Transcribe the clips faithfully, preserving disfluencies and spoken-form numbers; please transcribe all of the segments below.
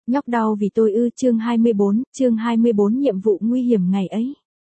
Nhóc đau vì tôi ư? Chương hai mươi bốn, chương hai mươi bốn nhiệm vụ nguy hiểm ngày ấy.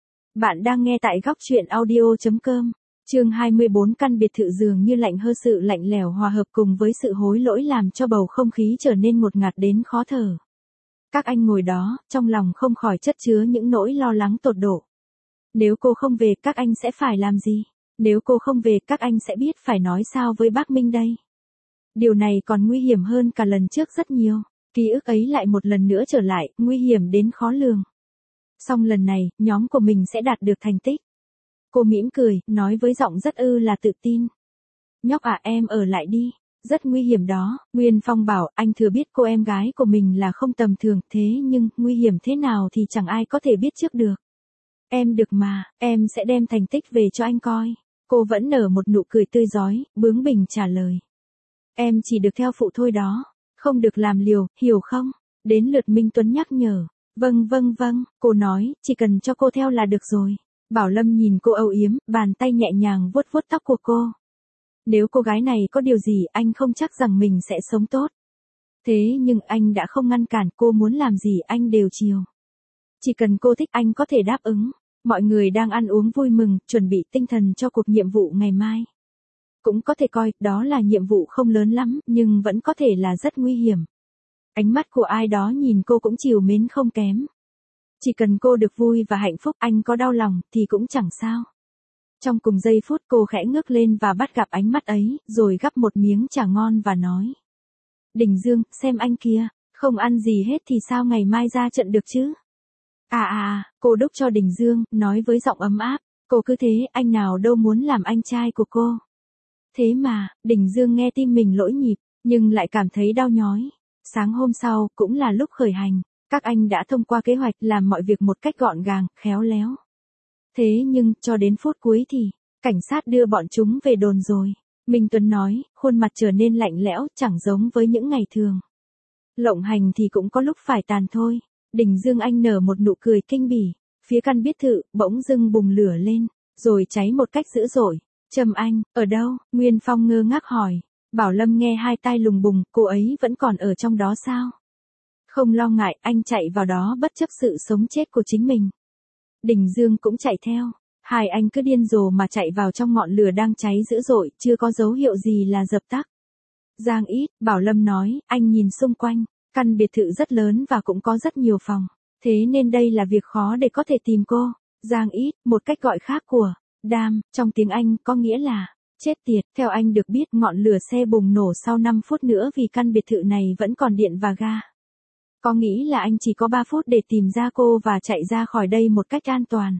Bạn đang nghe tại góc truyện audio.com. Chương hai mươi bốn căn biệt thự dường như lạnh hơ, sự lạnh lẽo hòa hợp cùng với sự hối lỗi làm cho bầu không khí trở nên ngột ngạt đến khó thở. Các anh ngồi đó, trong lòng không khỏi chất chứa những nỗi lo lắng tột độ. Nếu cô không về, các anh sẽ phải làm gì? Nếu cô không về, các anh sẽ biết phải nói sao với bác Minh đây? Điều này còn nguy hiểm hơn cả lần trước rất nhiều. Ký ức ấy lại một lần nữa trở lại, nguy hiểm đến khó lường. Song lần này, nhóm của mình sẽ đạt được thành tích. Cô mỉm cười, nói với giọng rất ư là tự tin. Nhóc à, em ở lại đi. Rất nguy hiểm đó. Nguyên Phong bảo, anh thừa biết cô em gái của mình là không tầm thường, thế nhưng, nguy hiểm thế nào thì chẳng ai có thể biết trước được. Em được mà, em sẽ đem thành tích về cho anh coi. Cô vẫn nở một nụ cười tươi rói, bướng bỉnh trả lời. Em chỉ được theo phụ thôi đó. Không được làm liều, hiểu không? Đến lượt Minh Tuấn nhắc nhở. Vâng vâng vâng, cô nói, chỉ cần cho cô theo là được rồi. Bảo Lâm nhìn cô âu yếm, bàn tay nhẹ nhàng vuốt vuốt tóc của cô. Nếu cô gái này có điều gì, anh không chắc rằng mình sẽ sống tốt. Thế nhưng anh đã không ngăn cản, cô muốn làm gì anh đều chiều. Chỉ cần cô thích anh có thể đáp ứng. Mọi người đang ăn uống vui mừng, chuẩn bị tinh thần cho cuộc nhiệm vụ ngày mai. Cũng có thể coi đó là nhiệm vụ không lớn lắm, nhưng vẫn có thể là rất nguy hiểm. Ánh mắt của ai đó nhìn cô cũng chiều mến không kém. Chỉ cần cô được vui và hạnh phúc, anh có đau lòng thì cũng chẳng sao. Trong cùng giây phút cô khẽ ngước lên và bắt gặp ánh mắt ấy, rồi gắp một miếng chả ngon và nói. Đình Dương, xem anh kia, không ăn gì hết thì sao ngày mai ra trận được chứ? À à, cô đút cho Đình Dương, nói với giọng ấm áp, cô cứ thế, anh nào đâu muốn làm anh trai của cô. Thế mà, Đình Dương nghe tim mình lỗi nhịp, nhưng lại cảm thấy đau nhói. Sáng hôm sau, cũng là lúc khởi hành, các anh đã thông qua kế hoạch làm mọi việc một cách gọn gàng, khéo léo. Thế nhưng, cho đến phút cuối thì, cảnh sát đưa bọn chúng về đồn rồi. Minh Tuấn nói, khuôn mặt trở nên lạnh lẽo, chẳng giống với những ngày thường. Lộng hành thì cũng có lúc phải tàn thôi. Đình Dương anh nở một nụ cười kinh bỉ. Phía căn biệt thự, bỗng dưng bùng lửa lên, rồi cháy một cách dữ dội. Trầm Anh, ở đâu? Nguyên Phong ngơ ngác hỏi. Bảo Lâm nghe hai tai lùng bùng, cô ấy vẫn còn ở trong đó sao? Không lo ngại, anh chạy vào đó bất chấp sự sống chết của chính mình. Đình Dương cũng chạy theo. Hai anh cứ điên rồ mà chạy vào trong ngọn lửa đang cháy dữ dội, chưa có dấu hiệu gì là dập tắt. Giang Ít, Bảo Lâm nói, anh nhìn xung quanh, căn biệt thự rất lớn và cũng có rất nhiều phòng. Thế nên đây là việc khó để có thể tìm cô. Giang Ít, một cách gọi khác của Đam, trong tiếng Anh, có nghĩa là chết tiệt. Theo anh được biết, ngọn lửa xe bùng nổ sau năm phút nữa vì căn biệt thự này vẫn còn điện và ga. Có nghĩ là anh chỉ có ba phút để tìm ra cô và chạy ra khỏi đây một cách an toàn.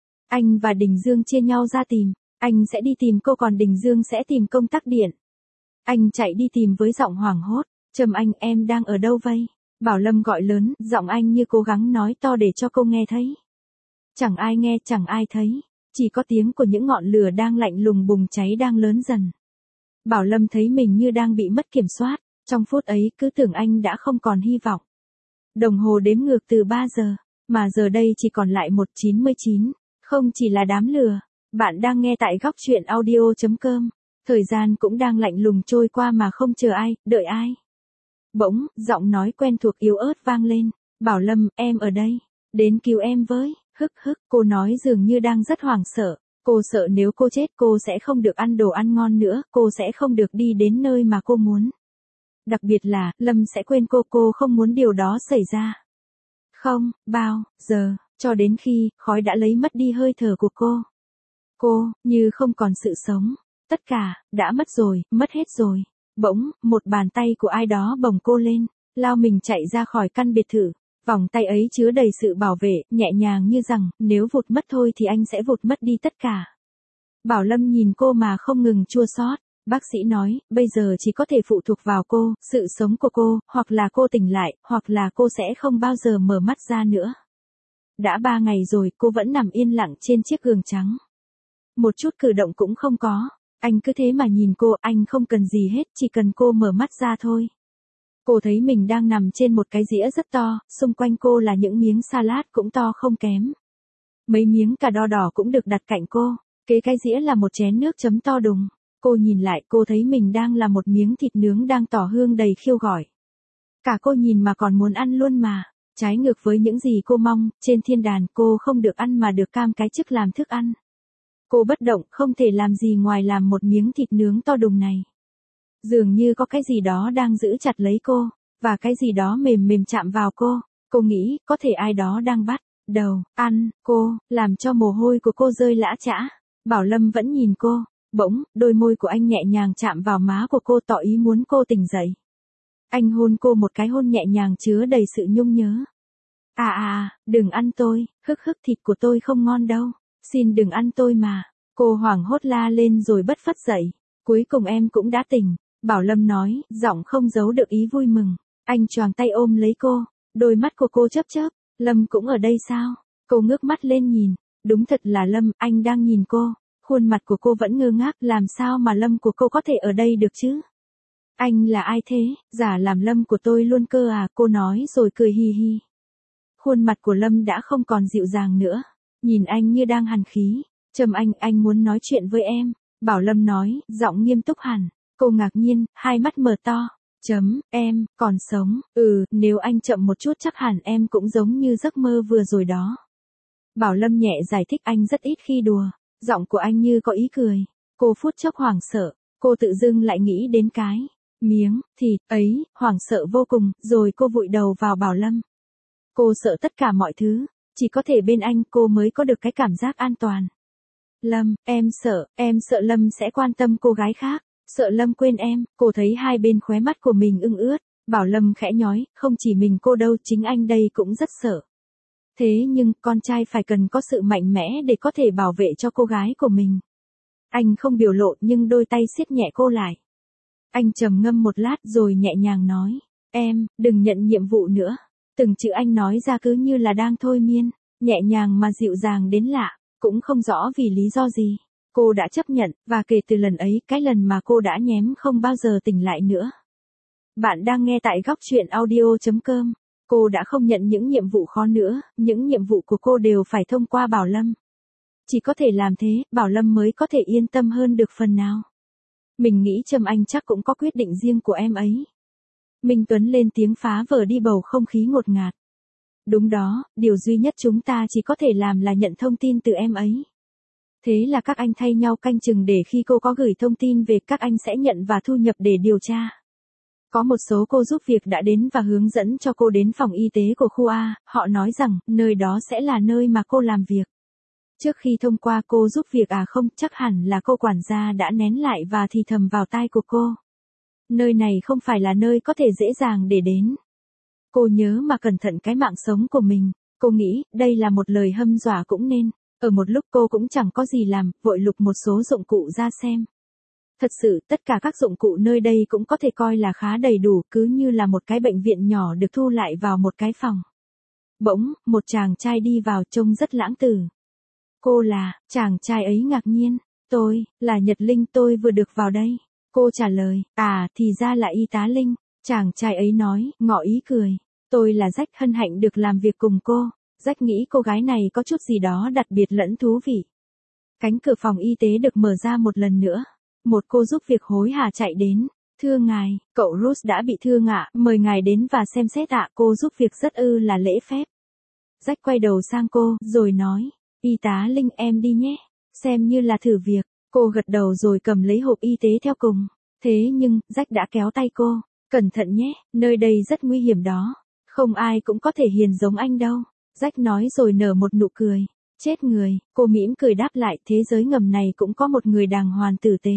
Anh và Đình Dương chia nhau ra tìm. Anh sẽ đi tìm cô còn Đình Dương sẽ tìm công tắc điện. Anh chạy đi tìm với giọng hoảng hốt. Trầm Anh, em đang ở đâu vậy? Bảo Lâm gọi lớn, giọng anh như cố gắng nói to để cho cô nghe thấy. Chẳng ai nghe, chẳng ai thấy. Chỉ có tiếng của những ngọn lửa đang lạnh lùng bùng cháy đang lớn dần. Bảo Lâm thấy mình như đang bị mất kiểm soát. Trong phút ấy cứ tưởng anh đã không còn hy vọng. Đồng hồ đếm ngược từ ba giờ. Mà giờ đây chỉ còn lại một chín mươi chín. Không chỉ là đám lửa. Bạn đang nghe tại góc truyện audio.com. Thời gian cũng đang lạnh lùng trôi qua mà không chờ ai, đợi ai. Bỗng, giọng nói quen thuộc yếu ớt vang lên. Bảo Lâm, em ở đây. Đến cứu em với. Hức hức, cô nói dường như đang rất hoảng sợ. Cô sợ nếu cô chết cô sẽ không được ăn đồ ăn ngon nữa, cô sẽ không được đi đến nơi mà cô muốn. Đặc biệt là, Lâm sẽ quên cô, cô không muốn điều đó xảy ra. Không, bao giờ, cho đến khi, khói đã lấy mất đi hơi thở của cô. Cô, như không còn sự sống. Tất cả, đã mất rồi, mất hết rồi. Bỗng, một bàn tay của ai đó bồng cô lên, lao mình chạy ra khỏi căn biệt thự. Vòng tay ấy chứa đầy sự bảo vệ, nhẹ nhàng như rằng, nếu vụt mất thôi thì anh sẽ vụt mất đi tất cả. Bảo Lâm nhìn cô mà không ngừng chua xót. Bác sĩ nói, bây giờ chỉ có thể phụ thuộc vào cô, sự sống của cô, hoặc là cô tỉnh lại, hoặc là cô sẽ không bao giờ mở mắt ra nữa. Đã ba ngày rồi, cô vẫn nằm yên lặng trên chiếc giường trắng. Một chút cử động cũng không có. Anh cứ thế mà nhìn cô, anh không cần gì hết, chỉ cần cô mở mắt ra thôi. Cô thấy mình đang nằm trên một cái dĩa rất to, xung quanh cô là những miếng salad cũng to không kém. Mấy miếng cà đo đỏ cũng được đặt cạnh cô, kế cái dĩa là một chén nước chấm to đùng. Cô nhìn lại, cô thấy mình đang là một miếng thịt nướng đang tỏ hương đầy khiêu gọi. Cả cô nhìn mà còn muốn ăn luôn mà. Trái ngược với những gì cô mong, trên thiên đàn cô không được ăn mà được cam cái chức làm thức ăn. Cô bất động, không thể làm gì ngoài làm một miếng thịt nướng to đùng này. Dường như có cái gì đó đang giữ chặt lấy cô, và cái gì đó mềm mềm chạm vào cô. Cô nghĩ, có thể ai đó đang bắt đầu ăn cô, làm cho mồ hôi của cô rơi lã chã. Bảo Lâm vẫn nhìn cô, bỗng, đôi môi của anh nhẹ nhàng chạm vào má của cô tỏ ý muốn cô tỉnh dậy. Anh hôn cô một cái hôn nhẹ nhàng chứa đầy sự nhung nhớ. À à à, đừng ăn tôi, hức hức thịt của tôi không ngon đâu, xin đừng ăn tôi mà. Cô hoảng hốt la lên rồi bất phất dậy. Cuối cùng em cũng đã tỉnh, Bảo Lâm nói, giọng không giấu được ý vui mừng. Anh choàng tay ôm lấy cô, đôi mắt của cô chớp chớp. Lâm cũng ở đây sao? Cô ngước mắt lên nhìn, đúng thật là Lâm, anh đang nhìn cô. Khuôn mặt của cô vẫn ngơ ngác, làm sao mà Lâm của cô có thể ở đây được chứ? Anh là ai thế, giả làm Lâm của tôi luôn cơ à, cô nói rồi cười hi hi. Khuôn mặt của Lâm đã không còn dịu dàng nữa, nhìn anh như đang hằn khí. Trầm Anh, anh muốn nói chuyện với em, Bảo Lâm nói, giọng nghiêm túc hẳn. Cô ngạc nhiên, hai mắt mở to. Chấm, em, còn sống, ừ, nếu anh chậm một chút chắc hẳn em cũng giống như giấc mơ vừa rồi đó. Bảo Lâm nhẹ giải thích, anh rất ít khi đùa, giọng của anh như có ý cười. Cô phút chốc hoảng sợ, cô tự dưng lại nghĩ đến cái miếng thịt ấy, hoảng sợ vô cùng, rồi cô vùi đầu vào Bảo Lâm. Cô sợ tất cả mọi thứ, chỉ có thể bên anh cô mới có được cái cảm giác an toàn. Lâm, em sợ, em sợ Lâm sẽ quan tâm cô gái khác. Sợ Lâm quên em, cô thấy hai bên khóe mắt của mình ưng ướt, Bảo Lâm khẽ nhói, không chỉ mình cô đâu, chính anh đây cũng rất sợ. Thế nhưng, con trai phải cần có sự mạnh mẽ để có thể bảo vệ cho cô gái của mình. Anh không biểu lộ nhưng đôi tay siết nhẹ cô lại. Anh trầm ngâm một lát rồi nhẹ nhàng nói, em, đừng nhận nhiệm vụ nữa. Từng chữ anh nói ra cứ như là đang thôi miên, nhẹ nhàng mà dịu dàng đến lạ, cũng không rõ vì lý do gì. Cô đã chấp nhận, và kể từ lần ấy, cái lần mà cô đã nhém không bao giờ tỉnh lại nữa. Bạn đang nghe tại góc truyện audio chấm com. Cô đã không nhận những nhiệm vụ khó nữa, những nhiệm vụ của cô đều phải thông qua Bảo Lâm. Chỉ có thể làm thế, Bảo Lâm mới có thể yên tâm hơn được phần nào. Mình nghĩ Trầm Anh chắc cũng có quyết định riêng của em ấy. Minh Tuấn lên tiếng phá vỡ đi bầu không khí ngột ngạt. Đúng đó, điều duy nhất chúng ta chỉ có thể làm là nhận thông tin từ em ấy. Thế là các anh thay nhau canh chừng để khi cô có gửi thông tin về các anh sẽ nhận và thu nhập để điều tra. Có một số cô giúp việc đã đến và hướng dẫn cho cô đến phòng y tế của khu A, họ nói rằng nơi đó sẽ là nơi mà cô làm việc. Trước khi thông qua cô giúp việc à không, chắc hẳn là cô quản gia đã nén lại và thì thầm vào tai của cô. Nơi này không phải là nơi có thể dễ dàng để đến. Cô nhớ mà cẩn thận cái mạng sống của mình, cô nghĩ đây là một lời hâm dọa cũng nên. Ở một lúc cô cũng chẳng có gì làm, vội lục một số dụng cụ ra xem. Thật sự, tất cả các dụng cụ nơi đây cũng có thể coi là khá đầy đủ, cứ như là một cái bệnh viện nhỏ được thu lại vào một cái phòng. Bỗng, một chàng trai đi vào trông rất lãng tử. Cô là, chàng trai ấy ngạc nhiên. Tôi, là Nhật Linh, tôi vừa được vào đây. Cô trả lời, à, thì ra là y tá Linh. Chàng trai ấy nói, ngỏ ý cười. Tôi là Jack, hân hạnh được làm việc cùng cô. Jack nghĩ cô gái này có chút gì đó đặc biệt lẫn thú vị. Cánh cửa phòng y tế được mở ra một lần nữa. Một cô giúp việc hối hả chạy đến. Thưa ngài, cậu Bruce đã bị thương ạ, mời ngài đến và xem xét ạ. Cô giúp việc rất ư là lễ phép. Jack quay đầu sang cô, rồi nói, y tá Linh em đi nhé, xem như là thử việc. Cô gật đầu rồi cầm lấy hộp y tế theo cùng. Thế nhưng, Jack đã kéo tay cô, cẩn thận nhé, nơi đây rất nguy hiểm đó. Không ai cũng có thể hiền giống anh đâu. Jack nói rồi nở một nụ cười. Chết người, cô mỉm cười đáp lại, thế giới ngầm này cũng có một người đàng hoàng tử tế.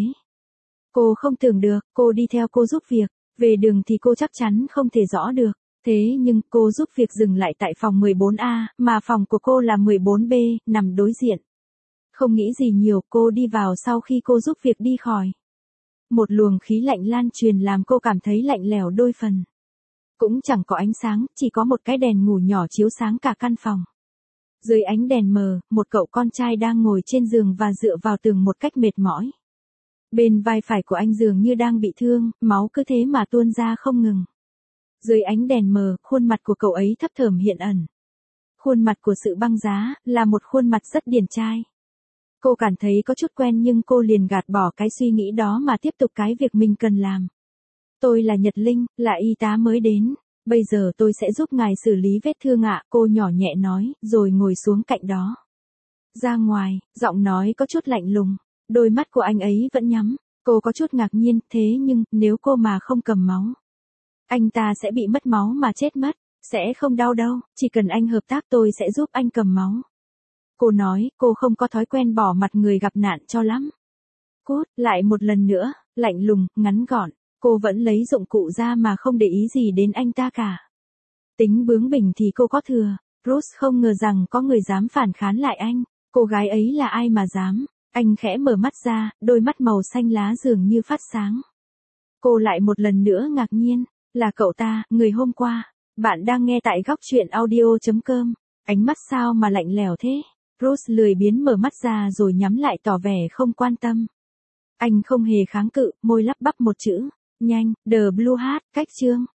Cô không tưởng được, cô đi theo cô giúp việc, về đường thì cô chắc chắn không thể rõ được. Thế nhưng, cô giúp việc dừng lại tại phòng mười bốn A, mà phòng của cô là mười bốn B, nằm đối diện. Không nghĩ gì nhiều, cô đi vào sau khi cô giúp việc đi khỏi. Một luồng khí lạnh lan truyền làm cô cảm thấy lạnh lẽo đôi phần. Cũng chẳng có ánh sáng, chỉ có một cái đèn ngủ nhỏ chiếu sáng cả căn phòng. Dưới ánh đèn mờ, một cậu con trai đang ngồi trên giường và dựa vào tường một cách mệt mỏi. Bên vai phải của anh dường như đang bị thương, máu cứ thế mà tuôn ra không ngừng. Dưới ánh đèn mờ, khuôn mặt của cậu ấy thấp thởm hiện ẩn. Khuôn mặt của sự băng giá, là một khuôn mặt rất điển trai. Cô cảm thấy có chút quen nhưng cô liền gạt bỏ cái suy nghĩ đó mà tiếp tục cái việc mình cần làm. Tôi là Nhật Linh, là y tá mới đến. Bây giờ tôi sẽ giúp ngài xử lý vết thương ạ, cô nhỏ nhẹ nói, rồi ngồi xuống cạnh đó. Ra ngoài, giọng nói có chút lạnh lùng, đôi mắt của anh ấy vẫn nhắm. Cô có chút ngạc nhiên, thế nhưng, nếu cô mà không cầm máu, anh ta sẽ bị mất máu mà chết mất. Sẽ không đau đâu, chỉ cần anh hợp tác tôi sẽ giúp anh cầm máu. Cô nói, cô không có thói quen bỏ mặt người gặp nạn cho lắm. Cút, lại một lần nữa, lạnh lùng, ngắn gọn, cô vẫn lấy dụng cụ ra mà không để ý gì đến anh ta cả. Tính bướng bỉnh thì cô có thừa, Bruce không ngờ rằng có người dám phản kháng lại anh, cô gái ấy là ai mà dám. Anh khẽ mở mắt ra, đôi mắt màu xanh lá dường như phát sáng. Cô lại một lần nữa ngạc nhiên, là cậu ta, người hôm qua. Bạn đang nghe tại góc truyện audio chấm com. Ánh mắt sao mà lạnh lẽo thế? Bruce lười biếng mở mắt ra rồi nhắm lại tỏ vẻ không quan tâm. Anh không hề kháng cự, môi lắp bắp một chữ. Nhanh, The Blue Hat, cách chương.